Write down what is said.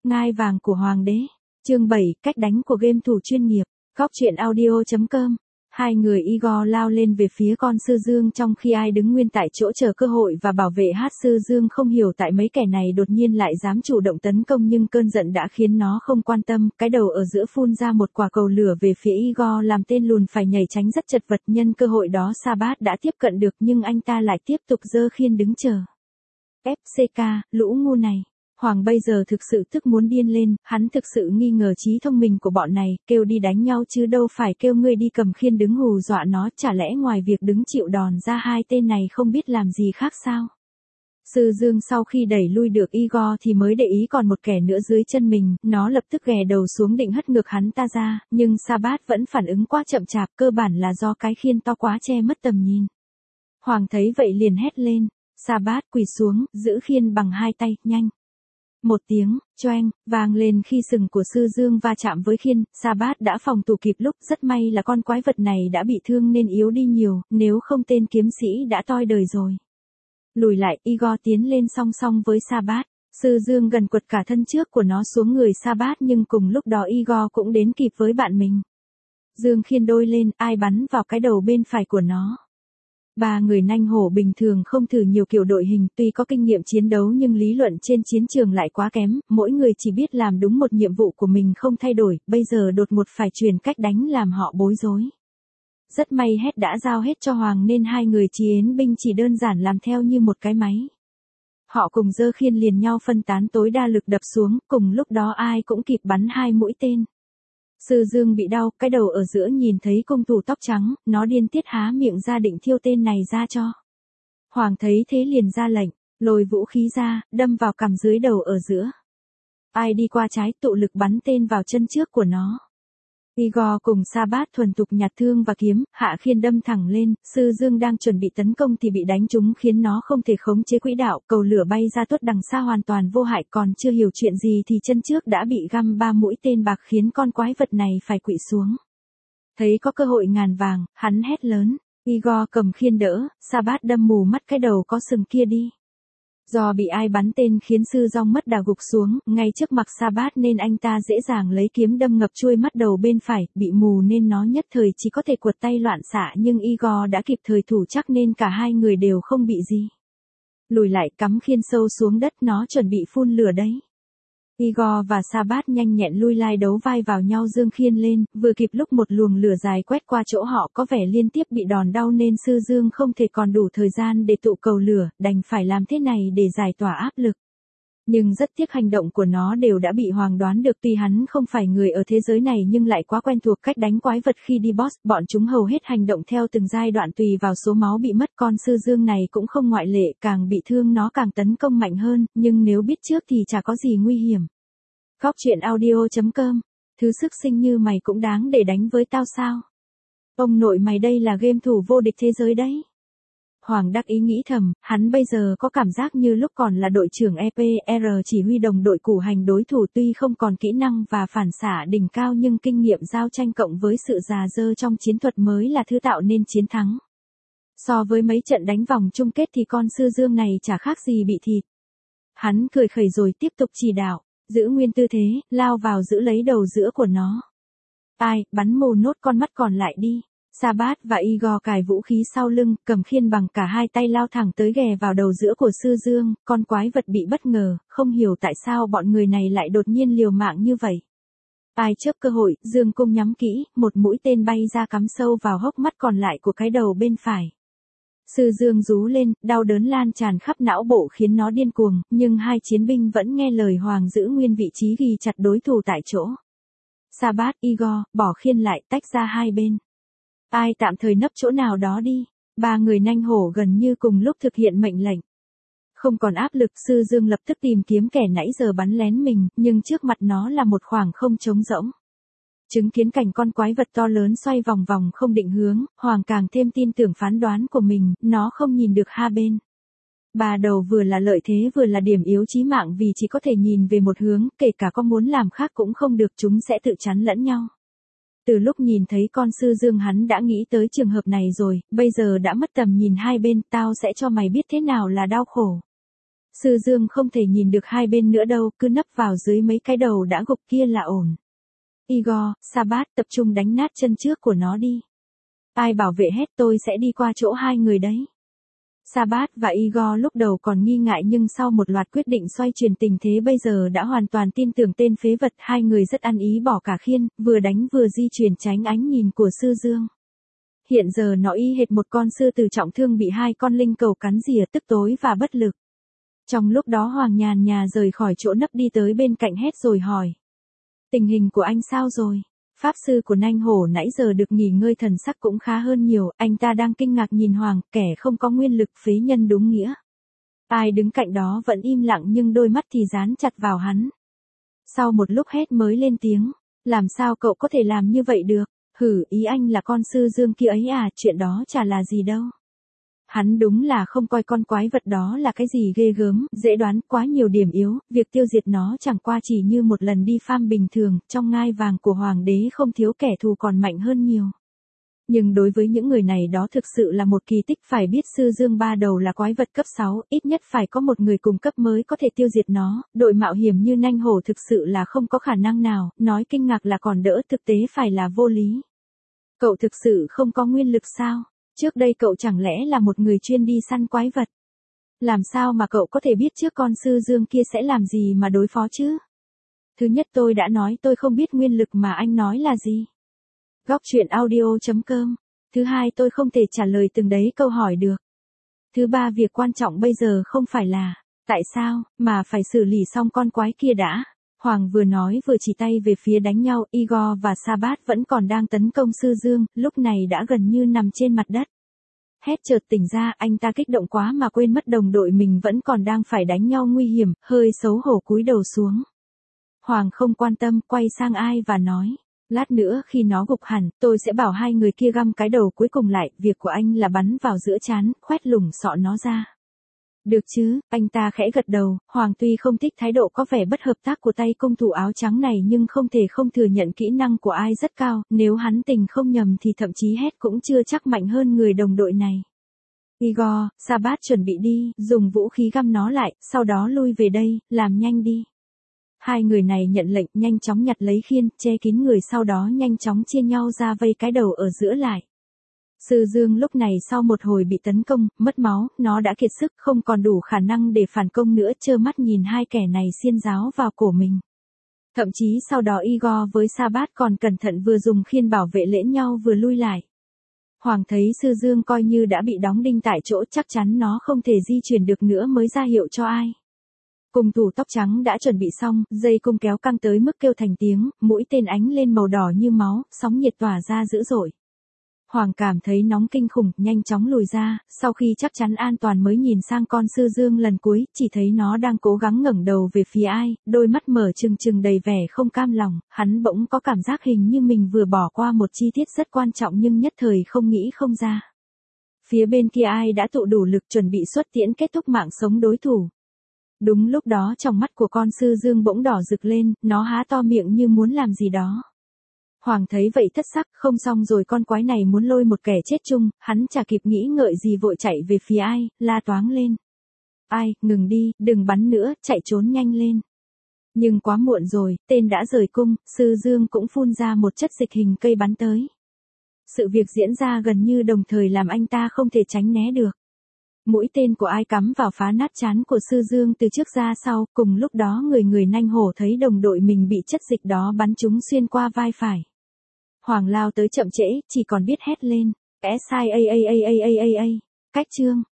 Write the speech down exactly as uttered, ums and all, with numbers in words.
Ngai vàng của Hoàng đế. Chương bảy, cách đánh của game thủ chuyên nghiệp. Góc truyện audio chấm com. Hai người Igor lao lên về phía con sư dương trong khi ai đứng nguyên tại chỗ chờ cơ hội và bảo vệ hát sư dương không hiểu tại mấy kẻ này đột nhiên lại dám chủ động tấn công nhưng cơn giận đã khiến nó không quan tâm, cái đầu ở giữa phun ra một quả cầu lửa về phía Igor làm tên lùn phải nhảy tránh rất chật vật. Nhân cơ hội đó Sabat đã tiếp cận được nhưng anh ta lại tiếp tục giơ khiên đứng chờ. ép xê ca, lũ ngu này. Hoàng bây giờ thực sự tức muốn điên lên, hắn thực sự nghi ngờ trí thông minh của bọn này, kêu đi đánh nhau chứ đâu phải kêu ngươi đi cầm khiên đứng hù dọa nó, chả lẽ ngoài việc đứng chịu đòn ra hai tên này không biết làm gì khác sao? Sư Dương sau khi đẩy lui được Igor thì mới để ý còn một kẻ nữa dưới chân mình, nó lập tức ghè đầu xuống định hất ngược hắn ta ra, nhưng Sabat vẫn phản ứng quá chậm chạp, cơ bản là do cái khiên to quá che mất tầm nhìn. Hoàng thấy vậy liền hét lên, Sabat quỳ xuống, giữ khiên bằng hai tay, nhanh. Một tiếng, choeng, vang lên khi sừng của sư Dương va chạm với khiên, Sabat đã phòng thủ kịp lúc, rất may là con quái vật này đã bị thương nên yếu đi nhiều, nếu không tên kiếm sĩ đã toi đời rồi. Lùi lại, Igor tiến lên song song với Sabat, sư Dương gần quật cả thân trước của nó xuống người Sabat nhưng cùng lúc đó Igor cũng đến kịp với bạn mình. Dương khiên đôi lên, ai bắn vào cái đầu bên phải của nó. Ba người nanh hổ bình thường không thử nhiều kiểu đội hình, tuy có kinh nghiệm chiến đấu nhưng lý luận trên chiến trường lại quá kém, mỗi người chỉ biết làm đúng một nhiệm vụ của mình không thay đổi, bây giờ đột ngột phải truyền cách đánh làm họ bối rối. Rất may hết đã giao hết cho Hoàng nên hai người chiến binh chỉ đơn giản làm theo như một cái máy. Họ cùng giơ khiên liền nhau phân tán tối đa lực đập xuống, cùng lúc đó ai cũng kịp bắn hai mũi tên. Sư Dương bị đau, cái đầu ở giữa nhìn thấy cung thủ tóc trắng, nó điên tiết há miệng ra định thiêu tên này ra cho. Hoàng thấy thế liền ra lệnh, lôi vũ khí ra, đâm vào cằm dưới đầu ở giữa. Ai đi qua trái tụ lực bắn tên vào chân trước của nó. Igor cùng Sabat thuần thục nhặt thương và kiếm, hạ khiên đâm thẳng lên, sư Dương đang chuẩn bị tấn công thì bị đánh trúng khiến nó không thể khống chế quỹ đạo, cầu lửa bay ra tuốt đằng xa hoàn toàn vô hại, còn chưa hiểu chuyện gì thì chân trước đã bị găm ba mũi tên bạc khiến con quái vật này phải quỵ xuống. Thấy có cơ hội ngàn vàng, hắn hét lớn, Igor cầm khiên đỡ, Sabat đâm mù mắt cái đầu có sừng kia đi. Do bị ai bắn tên khiến sư Dong mất đà gục xuống, ngay trước mặt Sabat nên anh ta dễ dàng lấy kiếm đâm ngập chuôi mắt đầu bên phải, bị mù nên nó nhất thời chỉ có thể quật tay loạn xạ nhưng Igor đã kịp thời thủ chắc nên cả hai người đều không bị gì. Lùi lại cắm khiên sâu xuống đất nó chuẩn bị phun lửa đấy. Igor và Sabat nhanh nhẹn lui lai đấu vai vào nhau dương khiên lên, vừa kịp lúc một luồng lửa dài quét qua chỗ họ có vẻ liên tiếp bị đòn đau nên sư Dương không thể còn đủ thời gian để tụ cầu lửa, đành phải làm thế này để giải tỏa áp lực. Nhưng rất tiếc hành động của nó đều đã bị Hoàng đoán được, tuy hắn không phải người ở thế giới này nhưng lại quá quen thuộc cách đánh quái vật khi đi boss, bọn chúng hầu hết hành động theo từng giai đoạn tùy vào số máu bị mất, con sư Dương này cũng không ngoại lệ, càng bị thương nó càng tấn công mạnh hơn, nhưng nếu biết trước thì chả có gì nguy hiểm. Góc truyện audio chấm com, thứ sức sinh như mày cũng đáng để đánh với tao sao? Ông nội mày đây là game thủ vô địch thế giới đấy. Hoàng đắc ý nghĩ thầm, hắn bây giờ có cảm giác như lúc còn là đội trưởng e pê rờ chỉ huy đồng đội củ hành đối thủ, tuy không còn kỹ năng và phản xạ đỉnh cao nhưng kinh nghiệm giao tranh cộng với sự già dơ trong chiến thuật mới là thứ tạo nên chiến thắng. So với mấy trận đánh vòng chung kết thì con sư Dương này chả khác gì bị thịt. Hắn cười khẩy rồi tiếp tục chỉ đạo, giữ nguyên tư thế, lao vào giữ lấy đầu giữa của nó. Ai, bắn mù nốt con mắt còn lại đi. Sabat và Igor cài vũ khí sau lưng, cầm khiên bằng cả hai tay lao thẳng tới ghè vào đầu giữa của sư Dương, con quái vật bị bất ngờ, không hiểu tại sao bọn người này lại đột nhiên liều mạng như vậy. Ai chớp cơ hội, Dương cung nhắm kỹ, một mũi tên bay ra cắm sâu vào hốc mắt còn lại của cái đầu bên phải. Sư Dương rú lên, đau đớn lan tràn khắp não bộ khiến nó điên cuồng, nhưng hai chiến binh vẫn nghe lời Hoàng giữ nguyên vị trí ghi chặt đối thủ tại chỗ. Sabat, Igor, bỏ khiên lại, tách ra hai bên. Ai tạm thời nấp chỗ nào đó đi. Ba người nanh hổ gần như cùng lúc thực hiện mệnh lệnh. Không còn áp lực, sư Dương lập tức tìm kiếm kẻ nãy giờ bắn lén mình, nhưng trước mặt nó là một khoảng không trống rỗng. Chứng kiến cảnh con quái vật to lớn xoay vòng vòng không định hướng, Hoàng càng thêm tin tưởng phán đoán của mình, nó không nhìn được hai bên. Ba đầu vừa là lợi thế vừa là điểm yếu chí mạng vì chỉ có thể nhìn về một hướng, kể cả có muốn làm khác cũng không được, chúng sẽ tự chắn lẫn nhau. Từ lúc nhìn thấy con sư Dương hắn đã nghĩ tới trường hợp này rồi, bây giờ đã mất tầm nhìn hai bên, tao sẽ cho mày biết thế nào là đau khổ. Sư Dương không thể nhìn được hai bên nữa đâu, cứ nấp vào dưới mấy cái đầu đã gục kia là ổn. Igor, Sabat tập trung đánh nát chân trước của nó đi. Ai bảo vệ hết tôi sẽ đi qua chỗ hai người đấy. Sabat và Igor lúc đầu còn nghi ngại nhưng sau một loạt quyết định xoay chuyển tình thế bây giờ đã hoàn toàn tin tưởng tên phế vật. Hai người rất ăn ý bỏ cả khiên, vừa đánh vừa di chuyển tránh ánh nhìn của Sư Dương. Hiện giờ nó y hệt một con sư tử trọng thương bị hai con linh cầu cắn rỉa tức tối và bất lực. Trong lúc đó Hoàng nhàn nhà rời khỏi chỗ nấp đi tới bên cạnh hét rồi hỏi. Tình hình của anh sao rồi? Pháp sư của Nanh Hổ nãy giờ được nghỉ ngơi thần sắc cũng khá hơn nhiều, anh ta đang kinh ngạc nhìn Hoàng, kẻ không có nguyên lực phế nhân đúng nghĩa. Ai đứng cạnh đó vẫn im lặng nhưng đôi mắt thì dán chặt vào hắn. Sau một lúc hét mới lên tiếng, làm sao cậu có thể làm như vậy được? Hử, ý anh là con sư Dương kia ấy à, chuyện đó chả là gì đâu. Hắn đúng là không coi con quái vật đó là cái gì ghê gớm, dễ đoán, quá nhiều điểm yếu, việc tiêu diệt nó chẳng qua chỉ như một lần đi farm bình thường, trong ngai vàng của hoàng đế không thiếu kẻ thù còn mạnh hơn nhiều. Nhưng đối với những người này đó thực sự là một kỳ tích, phải biết sư Dương ba đầu là quái vật cấp sáu, ít nhất phải có một người cùng cấp mới có thể tiêu diệt nó, đội mạo hiểm như Nanh Hổ thực sự là không có khả năng nào, nói kinh ngạc là còn đỡ, thực tế phải là vô lý. Cậu thực sự không có nguyên lực sao? Trước đây cậu chẳng lẽ là một người chuyên đi săn quái vật? Làm sao mà cậu có thể biết trước con sư Dương kia sẽ làm gì mà đối phó chứ? Thứ nhất tôi đã nói tôi không biết nguyên lực mà anh nói là gì. Góc truyện audio chấm com. Thứ hai tôi không thể trả lời từng đấy câu hỏi được. Thứ ba việc quan trọng bây giờ không phải là tại sao mà phải xử lý xong con quái kia đã. Hoàng vừa nói vừa chỉ tay về phía đánh nhau, Igor và Sabat vẫn còn đang tấn công sư Dương, lúc này đã gần như nằm trên mặt đất. Hét chợt tỉnh ra, anh ta kích động quá mà quên mất đồng đội mình vẫn còn đang phải đánh nhau nguy hiểm, hơi xấu hổ cúi đầu xuống. Hoàng không quan tâm, quay sang Ai và nói, lát nữa khi nó gục hẳn, tôi sẽ bảo hai người kia găm cái đầu cuối cùng lại, việc của anh là bắn vào giữa trán, khoét lủng sọ nó ra. Được chứ, anh ta khẽ gật đầu, Hoàng tuy không thích thái độ có vẻ bất hợp tác của tay cung thủ áo trắng này nhưng không thể không thừa nhận kỹ năng của Ai rất cao, nếu hắn tình không nhầm thì thậm chí hét cũng chưa chắc mạnh hơn người đồng đội này. Igor, Sabat chuẩn bị đi, dùng vũ khí găm nó lại, sau đó lui về đây, làm nhanh đi. Hai người này nhận lệnh nhanh chóng nhặt lấy khiên, che kín người sau đó nhanh chóng chia nhau ra vây cái đầu ở giữa lại. Sư Dương lúc này sau một hồi bị tấn công, mất máu, nó đã kiệt sức, không còn đủ khả năng để phản công nữa, trơ mắt nhìn hai kẻ này xiên giáo vào cổ mình. Thậm chí sau đó Igor với Sabat còn cẩn thận vừa dùng khiên bảo vệ lẫn nhau vừa lui lại. Hoàng thấy Sư Dương coi như đã bị đóng đinh tại chỗ, chắc chắn nó không thể di chuyển được nữa mới ra hiệu cho Ai. Cung thủ tóc trắng đã chuẩn bị xong, dây cung kéo căng tới mức kêu thành tiếng, mũi tên ánh lên màu đỏ như máu, sóng nhiệt tỏa ra dữ dội. Hoàng cảm thấy nóng kinh khủng, nhanh chóng lùi ra, sau khi chắc chắn an toàn mới nhìn sang con sư Dương lần cuối, chỉ thấy nó đang cố gắng ngẩng đầu về phía Ai, đôi mắt mở trừng trừng đầy vẻ không cam lòng, hắn bỗng có cảm giác hình như mình vừa bỏ qua một chi tiết rất quan trọng nhưng nhất thời không nghĩ không ra. Phía bên kia Ai đã tụ đủ lực chuẩn bị xuất tiễn kết thúc mạng sống đối thủ. Đúng lúc đó trong mắt của con sư Dương bỗng đỏ rực lên, nó há to miệng như muốn làm gì đó. Hoàng thấy vậy thất sắc, không xong rồi, con quái này muốn lôi một kẻ chết chung, hắn chả kịp nghĩ ngợi gì vội chạy về phía Ai, la toáng lên. Ai, ngừng đi, đừng bắn nữa, chạy trốn nhanh lên. Nhưng quá muộn rồi, tên đã rời cung, sư Dương cũng phun ra một chất dịch hình cây bắn tới. Sự việc diễn ra gần như đồng thời làm anh ta không thể tránh né được. Mũi tên của Ai cắm vào phá nát trán của sư Dương từ trước ra sau, cùng lúc đó người người Nanh Hổ thấy đồng đội mình bị chất dịch đó bắn trúng xuyên qua vai phải. Hoàng lao tới chậm trễ, chỉ còn biết hét lên, S I A A A A A A, cách chương.